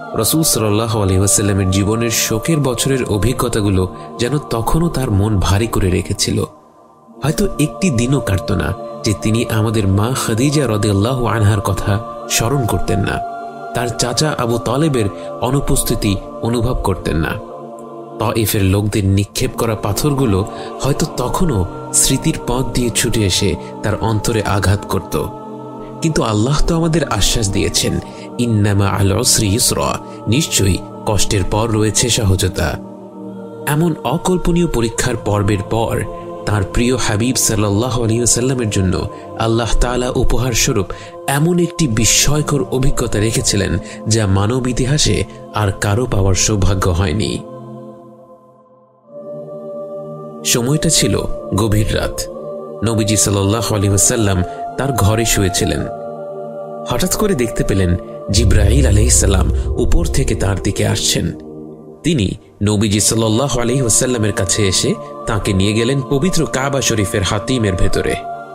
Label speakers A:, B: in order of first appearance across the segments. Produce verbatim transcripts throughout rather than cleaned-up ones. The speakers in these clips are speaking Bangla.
A: রাসূল সাল্লাল্লাহু আলাইহি ওয়াসাল্লামের জীবনের শোকের বছরের অভিজ্ঞতাগুলো যেন তখনও তার মন ভারী করে রেখেছিল। হয়তো একটি দিনও কাটত না যে তিনি আমাদের মা খাদিজা রাদিয়াল্লাহু আনহার কথা স্মরণ করতেন না, তার চাচা আবু তালেবের অনুপস্থিতি অনুভব করতেন না। তায়েফের লোকদের নিক্ষেপ করা পাথরগুলো হয়তো তখনও স্মৃতির পথ দিয়ে ছুটে এসে তার অন্তরে আঘাত করত। কিন্তু আল্লাহ তো আমাদের আশ্বাস দিয়েছেন, ইন্নামা আল উসরি ইউসরা, নিশ্চয়ই কষ্টের পর রয়েছে সহজতা। এমন অকল্পনীয় পরীক্ষার পর্বের পর তার প্রিয় হাবিব সাল্লাল্লাহু আলাইহি ওয়াসাল্লামের জন্য আল্লাহ তাআলা উপহার স্বরূপ এমন একটি বিস্ময়কর অভিজ্ঞতা রেখেছিলেন যা মানব ইতিহাসে আর কারো পাওয়ার সৌভাগ্য হয়নি। সময়টা ছিল গভীর রাত। নবীজি সাল্লাল্লাহু আলাইহি ওয়াসাল্লাম তার ঘরে শুয়েছিলেন। হঠাৎ করে দেখতে পেলেন জিবরাইল আলাইহিস সালাম উপর থেকে তার দিকে আসছেন। তিনি নবীজি সাল্লাল্লাহু আলাইহি ওয়াসাল্লামের কাছে এসে তাকে নিয়ে গেলেন পবিত্র কাবা শরীফের হাতিমের ভেতরে।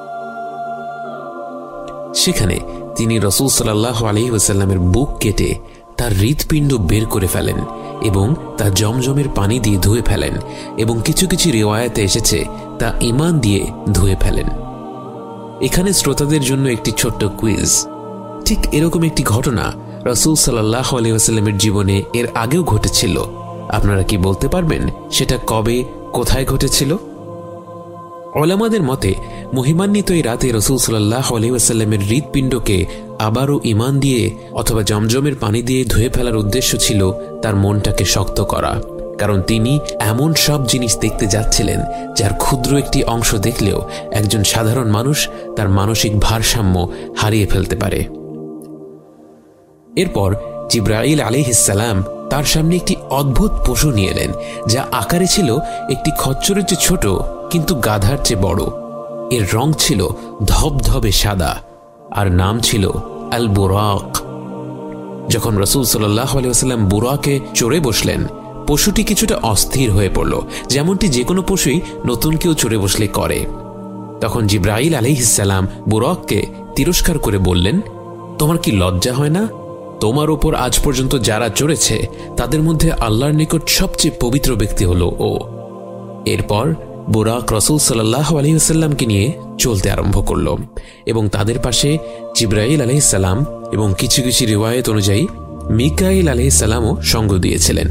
A: সেখানে তিনি রাসূল সাল্লাল্লাহু আলাইহি ওয়াসাল্লামের বুক কেটে তার হৃৎপিণ্ড বের করে ফেলেন এবং তা জমজমের পানি দিয়ে ধুয়ে ফেলেন, এবং কিছু কিছু রিওয়ায়াতে এসেছে তা ঈমান দিয়ে ধুয়ে ফেলেন। এখানে শ্রোতাদের জন্য একটি ছোট্ট কুইজ। ঠিক এরকম একটি ঘটনা রাসূল সাল্লাল্লাহু আলাইহি ওয়াসাল্লামের জীবনে এর আগেও ঘটেছিল। আপনারা কি বলতে পারবেন সেটা কবে, কোথায় ঘটেছিল? উলামাদের মতে মহিমান্বিত এই রাতে রাসূল সাল্লাল্লাহু আলাইহি ওয়াসাল্লামের হৃৎপিণ্ডকে আবারও ঈমান দিয়ে অথবা জমজমের পানি দিয়ে ধুয়ে ফেলার উদ্দেশ্য ছিল তার মনটাকে শক্ত করা, কারণ তিনি এমন সব জিনিস দেখতে যাচ্ছিলেন যার ক্ষুদ্র একটি অংশ দেখলেও একজন সাধারণ মানুষ তার মানসিক ভারসাম্য হারিয়ে ফেলতে পারে। এরপর জিবরাইল আলাইহিস সালাম তার সামনে একটি অদ্ভুত পশু নিয়ে এলেন, যা আকারে ছিল একটি খচ্চরের চেয়ে ছোট কিন্তু গাধার চেয়ে বড়। এর রং ছিল ধবধবে সাদা আর নাম ছিল আল বুরাক। যখন রাসূল সাল্লাল্লাহু আলাইহি ওয়াসাল্লাম বুরাকে চড়ে বসলেন, পশুটি কিছুটা অস্থির হয়ে পড়ল, যেমনটি যে কোনো পশুই নতুন কেউ চড়ে বসলে করে। তখন জিবরাইল আলাইহিস সালাম বুরাককে তিরস্কার করে বললেন, তোমার কি লজ্জা হয় না? তোমার উপর আজ পর্যন্ত যারা চড়েছে তাদের মধ্যে আল্লাহর নিকট সবচেয়ে পবিত্র ব্যক্তি হলো ও। এরপর বুরাক রাসূল সাল্লাল্লাহু আলাইহি ওয়াসাল্লামকে নিয়ে চলতে আরম্ভ করল এবং তাদের পাশে জিবরাইল আলাইহিস সালাম এবং কিছু কিছু রিওয়ায়াত অনুযায়ী মিকাইল আলাইহিস সালামও সঙ্গ দিয়েছিলেন।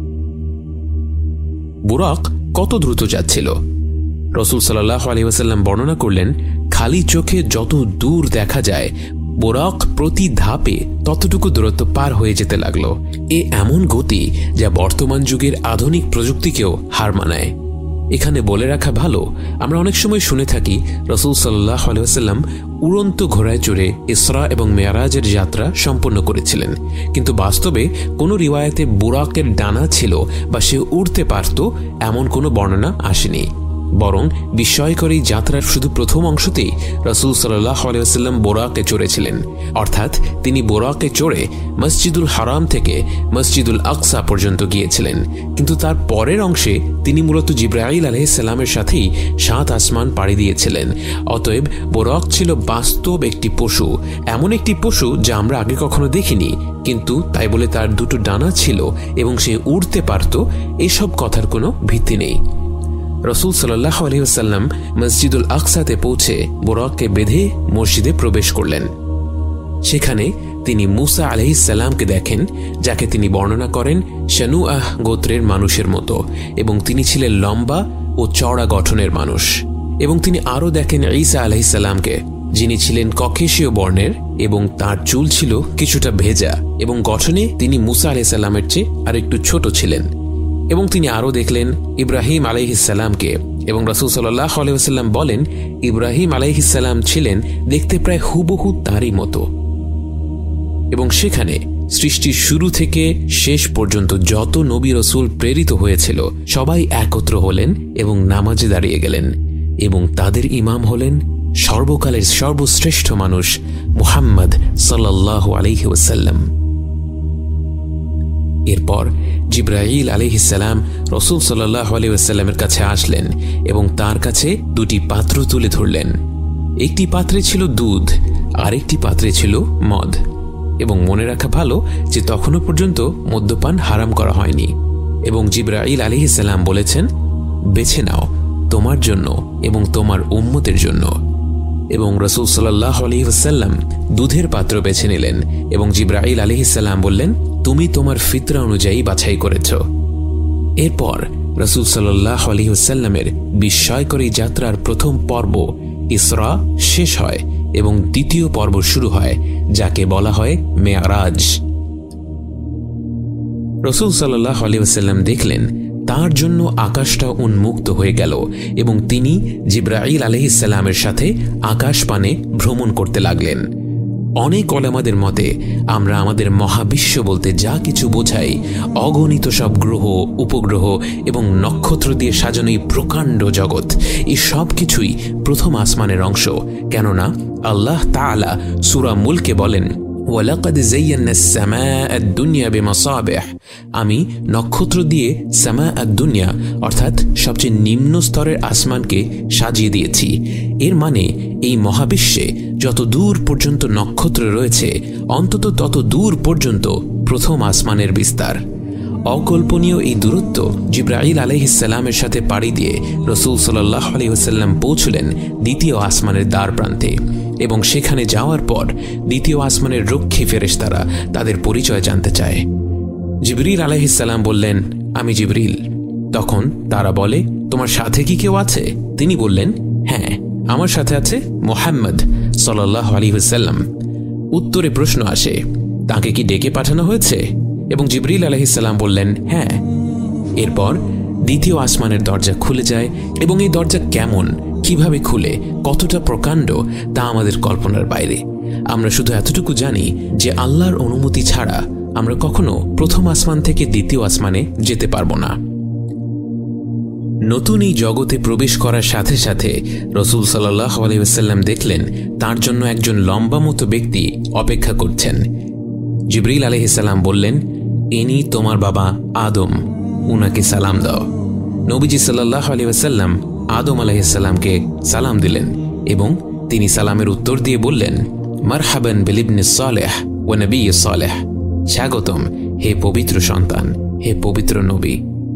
A: বুরাক কত দ্রুত যাচ্ছিল? রাসূল সাল্লাল্লাহু আলাইহি ওয়াসাল্লাম বর্ণনা করলেন, খালি চোখে যত দূর দেখা যায় বুরাক প্রতি ধাপে ততটুকু দূরত্ব পার হয়ে যেতে লাগলো। এ এমন গতি যা বর্তমান যুগের আধুনিক প্রযুক্তিকেও হার মানায়। এখানে বলে রাখা ভালো, আমরা অনেক সময় শুনে থাকি রাসূল সাল্লাল্লাহু আলাইহি ওয়াসাল্লাম উড়ন্ত ঘোড়ায় চড়ে ইসরা এবং মেরাজের যাত্রা সম্পন্ন করেছিলেন, কিন্তু বাস্তবে কোনো রিওয়ায়াতে বুরাকের ডানা ছিল বা সে উড়তে পারত এমন কোনো বর্ণনা আসেনি। বরং বিস্ময়কর এই যাত্রার শুধু প্রথম অংশতেই রাসূল সাল্লাল্লাহু আলাইহি ওয়াসাল্লাম বুরাকে চড়েছিলেন, অর্থাৎ তিনি বুরাকে চড়ে মসজিদুল হারাম থেকে মসজিদুল আকসা পর্যন্ত গিয়েছিলেন। কিন্তু তার পরের অংশে তিনি মূলত জিবরাইল আলাইহিস সালামের সাথেই সাত আসমান পাড়ি দিয়েছিলেন। অতএব বুরাক ছিল বাস্তব একটি পশু, এমন একটি পশু যা আমরা আগে কখনো দেখিনি, কিন্তু তাই বলে তার দুটো ডানা ছিল এবং সে উড়তে পারত এসব কথার কোনো ভিত্তি নেই। রাসূল সাল্লাল্লাহু আলাইহি ওয়াসাল্লাম মসজিদুল আকসাতে পৌঁছে বুরাককে বেঁধে মসজিদে প্রবেশ করলেন। সেখানে তিনি মুসা আলাইহিস সালামকে দেখেন, যাকে তিনি বর্ণনা করেন শানুআহ গোত্রের মানুষের মতো, এবং তিনি ছিলেন লম্বা ও চওড়া গঠনের মানুষ। এবং তিনি আরও দেখেন ঈসা আলাইহিস সালামকে, যিনি ছিলেন ককেশীয় বর্ণের এবং তার চুল ছিল কিছুটা ভেজা, এবং গঠনে তিনি মুসা আলাইহিস সালামের চেয়ে আর একটু ছোট ছিলেন। এবং তিনি আরও দেখলেন ইব্রাহিম আলাইহিস সালামকে, এবং রাসূল সাল্লাল্লাহু আলাইহি ওয়াসাল্লাম বলেন ইব্রাহিম আলাইহিস সালাম ছিলেন দেখতে প্রায় হুবহু তারই মতো। এবং সেখানে সৃষ্টির শুরু থেকে শেষ পর্যন্ত যত নবী রাসূল প্রেরিত হয়েছিল সবাই একত্র হলেন এবং নামাজে দাঁড়িয়ে গেলেন, এবং তাদের ইমাম হলেন সর্বকালের সর্বশ্রেষ্ঠ মানুষ মুহাম্মদ সাল্লাল্লাহু আলাইহি ওয়াসাল্লাম। এরপর জিবরাইল আলাইহিস সালাম রাসূল সাল্লাল্লাহু আলাইহি ওয়াসাল্লামের কাছে আসলেন এবং তার কাছে দুটি পাত্র তুলে ধরলেন। একটি পাত্রে ছিল দুধ আর একটি পাত্রে ছিল মদ। এবং মনে রাখা ভালো যে তখনও পর্যন্ত মদ্যপান হারাম করা হয়নি। এবং জিবরাইল আলাইহিস সালাম বলেছেন, বেছে নাও তোমার জন্য এবং তোমার উম্মতের জন্য। এবং রাসূল সাল্লাল্লাহু আলাইহি ওয়াসাল্লাম দুধের পাত্র বেছে নিলেন এবং জিবরাইল আলাইহিস সালাম বললেন, তুমি তোমার ফিতরা অনুযায়ী বাছাই করেছ। এরপর রাসূল সাল্লাল্লাহু আলাইহি ওয়াসাল্লামের বিস্ময়কর এই যাত্রার প্রথম পর্ব ইসরা শেষ হয় এবং দ্বিতীয় পর্ব শুরু হয়, যাকে বলা হয় মেরাজ। রাসূল সাল্লাল্লাহু আলাইহি ওয়াসাল্লাম দেখলেন তার জন্য আকাশটা উন্মুক্ত হয়ে গেল এবং তিনি জিবরাইল আলাইহিস সালামের সাথে আকাশপানে ভ্রমণ করতে লাগলেন। অনেক ওলামাদের মতে আমরা আমাদের মহাবিশ্ব বলতে যা কিছু বোঝাই, অগণিত সব গ্রহ, উপগ্রহ এবং নক্ষত্র দিয়ে সাজানো এই প্রকাণ্ড জগৎ, এই সব কিছুই প্রথম আসমানের অংশ। কেননা আল্লাহ তাআলা সূরা মুলকে বলেন, ওয়ালাকাদ যায়্যানা আস-সামাআ আদ-দুনিয়া বিমাসাবিহ, আমি নক্ষত্র দিয়ে সামা আদ-দুনিয়া অর্থাৎ সবচেয়ে নিম্ন স্তরের আসমানকে সাজিয়ে দিয়েছি। এর মানে এই মহাবিশ্বে যত দূর পর্যন্ত নক্ষত্র রয়েছে, অন্তত তত দূর পর্যন্ত প্রথম আসমানের বিস্তার। অকল্পনীয় এই দূরত্ব জিবরাইল আলাইহিস সালামের সাথে পাড়ি দিয়ে রাসূল সাল্লাল্লাহু আলাইহি ওয়াসাল্লাম পৌঁছলেন দ্বিতীয় আসমানের দ্বার প্রান্তে। এবং সেখানে যাওয়ার পর দ্বিতীয় আসমানের রক্ষী ফেরেশতারা তাদের পরিচয় জানতে চায়। জিবরিল আলাইহিস সালাম বললেন, আমি জিবরিল। তখন তারা বলে, তোমার সাথে কি কেউ আছে? তিনি বললেন, হ্যাঁ, আমার সাথে আছে মুহাম্মদ সাল্লাল্লাহু আলাইহি ওয়াসাল্লাম। উত্তরে প্রশ্ন আসে, তাকে কি ডেকে পাঠানো হয়েছে? এবং জিবরিল আলাইহিস সালাম বললেন, হ্যাঁ। এরপর দ্বিতীয় আসমানের দরজা খুলে যায় এবং এই দরজা কেমন, কিভাবে খুলে, কতটা প্রকাণ্ড তা আমাদের কল্পনার বাইরে। আমরা শুধু এতটুকু জানি যে আল্লাহর অনুমতি ছাড়া আমরা কখনো প্রথম আসমান থেকে দ্বিতীয় আসমানে যেতে পারবো না। নতুন এই জগতে প্রবেশ করার সাথে সাথে রাসূল সাল্লাল্লাহু আলাইহি ওয়াসাল্লাম দেখলেন তার জন্য একজন লম্বা মতো ব্যক্তি অপেক্ষা করছেন। জিবরিল আলাইহিস সালাম বললেন, ইনি তোমার বাবা আদম, উনাকে সালাম দাও। নবীজি সাল্লাল্লাহু আলাইহি ওয়াসাল্লাম আদম আলাইহিস সালামকে সালাম দিলেন এবং তিনি সালামের উত্তর দিয়ে বললেন, মারহাবান বিল ইবনিস সালেহ ওয়া নবিয়্যিস সালেহ, স্বাগতম হে পবিত্র সন্তান, হে পবিত্র নবী।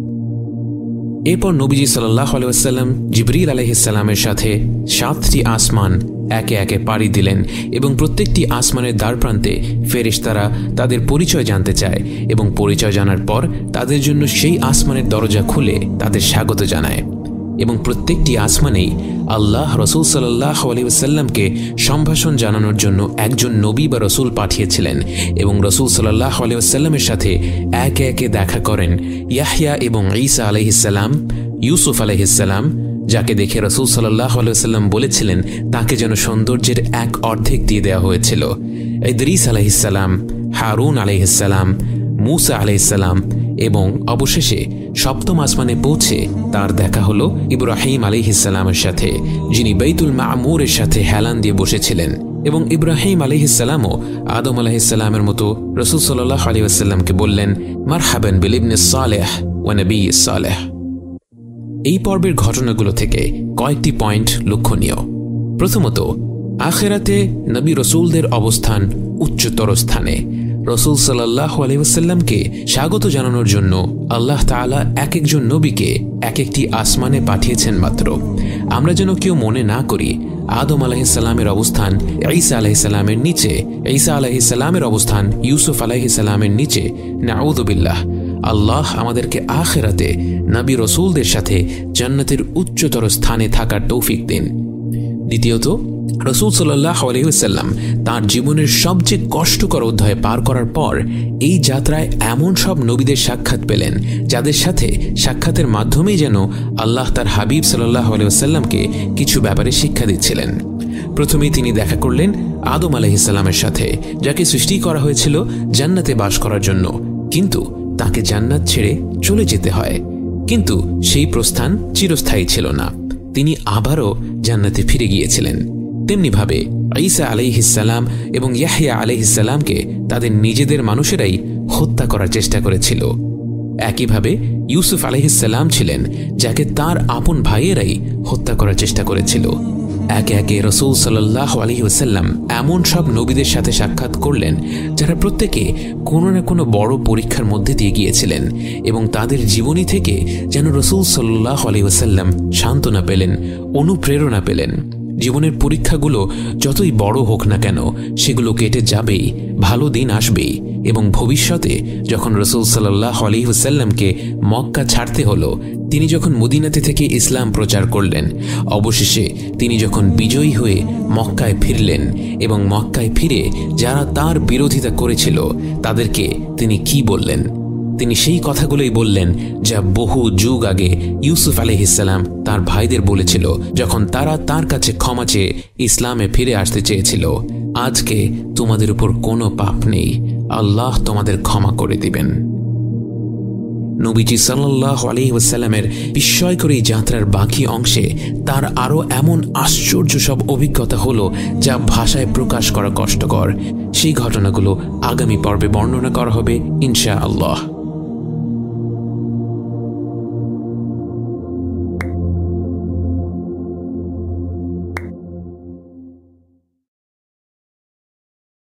A: এরপর নবীজি সাল্লাল্লাহু আলাইহি ওয়াসাল্লাম জিবরিল আলাইহিস সালামের সাথে সাতটি আসমান একে একে পাড়ি দিলেন এবং প্রত্যেকটি আসমানের দ্বারপ্রান্তে ফেরেশতারা তাদের পরিচয় জানতে চায় এবং পরিচয় জানার পর তাদের জন্য সেই আসমানের দরজা খুলে তাদের স্বাগত জানায়। এবং প্রত্যেকটি আসমানেই আল্লাহ রাসূল সাল্লাল্লাহু আলাইহি ওয়াসাল্লামকে সম্ভাষণ জানানোর জন্য একজন নবী বা রাসূল পাঠিয়েছিলেন এবং রাসূল সাল্লাল্লাহু আলাইহি ওয়াসাল্লামের সাথে একে একে দেখা করেন ইয়াহইয়া এবং ঈসা আলাইহিস সালাম, ইউসুফ আলাইহিস সালাম, যাকে দেখে রাসূল সাল্লাল্লাহু আলাইহি ওয়াসাল্লাম বলেছিলেন তাকে যেন সৌন্দর্যের এক অর্ধেক দিয়ে দেওয়া হয়েছিল, ইদ্রিস আলাইহিস সালাম, হারুন আলাইহিস সালাম, মূসা আলাইহিস সালাম, এবং অবশেষে সপ্তম আসমানে পৌঁছে তার দেখা হলো ইব্রাহিম আলাইহিস সালামের সাথে, যিনি বাইতুল মামুরের সাথে হেলান দিয়ে বসেছিলেন। এবং ইব্রাহিম আলাইহিস সালামও আদম আলাইহিস সালামের মতো রাসূল সাল্লাল্লাহু আলাইহি ওয়াসাল্লামকে বললেন, মারহাবান বিল ইবনিস সালেহ ওয়া নবিয়্যিস সালেহ। এই পর্বের ঘটনাগুলো থেকে কয়েকটি পয়েন্ট লক্ষণীয়। প্রথমত, আখিরাতে নবী রাসূলদের অবস্থান উচ্চতর স্থানে। রাসূল সাল্লাল্লাহু আলাইহি ওয়াসাল্লামকে স্বাগত জানানোর জন্য আল্লাহ তাআলা এক একজন নবীকে এক একটি আসমানে পাঠিয়েছেন মাত্র। আমরা যেন কেউ মনে না করি আদম আলাইহিস সালামের অবস্থান ঈসা আলাইহিস সালামের নিচে, ঈসা আলাইহিস সালামের অবস্থান ইউসুফ আলাইহিস সালামের নিচে। নাউযু বিল্লাহ। আল্লাহ আমাদেরকে আখিরাতে নবী রাসূলদের সাথে জান্নাতের উচ্চতর স্থানে থাকার তৌফিক দিন। দ্বিতীয়ত, রাসূল সাল্লাল্লাহু আলাইহি ওয়াসাল্লাম তার জীবনের সবচেয়ে কষ্টকর অধ্যায় পার করার পর এই যাত্রায় এমন সব নবীদের সাক্ষাৎ পেলেন যাদের সাথে সাক্ষাতের মাধ্যমেই যেন আল্লাহ তার হাবিব সাল্লাল্লাহু আলাইহি ওয়াসাল্লামকে কিছু ব্যাপারে শিক্ষা দিচ্ছিলেন। প্রথমেই তিনি দেখা করলেন আদম আলাইহিস সালামের সাথে, যাকে সৃষ্টি করা হয়েছিল জান্নাতে বাস করার জন্য, কিন্তু তাকে জান্নাত ছেড়ে চলে যেতে হয়। কিন্তু সেই প্রস্থান চিরস্থায়ী ছিল না, তিনি আবারও জান্নাতে ফিরে গিয়েছিলেন। তেমনিভাবে ঈসা আলাইহিস সালাম এবং ইয়াহইয়া আলাইহিস সালামকে তাদের নিজেদের মানুষেরাই হত্যা করার চেষ্টা করেছিল। একইভাবে ইউসুফ আলাইহিস সালাম ছিলেন যাকে তার আপন ভাইয়েরাই হত্যা করার চেষ্টা করেছিল। একে একে রাসূল সাল্লাল্লাহু আলাইহি ওয়াসাল্লাম এমন সব নবীদের সাথে সাক্ষাৎ করলেন যারা প্রত্যেকে কোনো না কোনো বড় পরীক্ষার মধ্যে দিয়ে গিয়েছিলেন, এবং তাদের জীবনী থেকে যেন রাসূল সাল্লাল্লাহু আলাইহি ওয়াসাল্লাম সান্ত্বনা পেলেন, অনুপ্রেরণা পেলেন। জীবনের পরীক্ষাগুলো যতই বড় হোক না কেন, সেগুলো কেটে যাবেই, ভালো দিন আসবেই। এবং ভবিষ্যতে যখন রাসূল সাল্লাল্লাহু আলাইহি ওয়াসাল্লামকে মক্কা ছাড়তে হলো, তিনি যখন মদিনাতে থেকে ইসলাম প্রচার করলেন, অবশেষে তিনি যখন বিজয়ী হয়ে মক্কায় ফিরলেন, এবং মক্কায় ফিরে যারা তার বিরোধিতা করেছিল তাদেরকে তিনি কি বললেন? তিনি সেই কথাগুলোই বললেন যা বহু যুগ আগে ইউসুফ আলাইহিস সালাম তার ভাইদের বলেছিল যখন তারা তার কাছে ক্ষমা চেয়ে ইসলামে ফিরে আসতে চেয়েছিল। আজকে তোমাদের উপর কোনো পাপ নেই, আল্লাহ তোমাদের ক্ষমা করে দিবেন। নবীজি সাল্লাল্লাহু আলাইহি ওয়াসাল্লামের বিস্ময়কর এই যাত্রার বাকি অংশে তার আরও এমন আশ্চর্য সব অভিজ্ঞতা হলো যা ভাষায় প্রকাশ করা কষ্টকর। সেই ঘটনাগুলো আগামী পর্বে বর্ণনা করা হবে ইনশাআল্লাহ।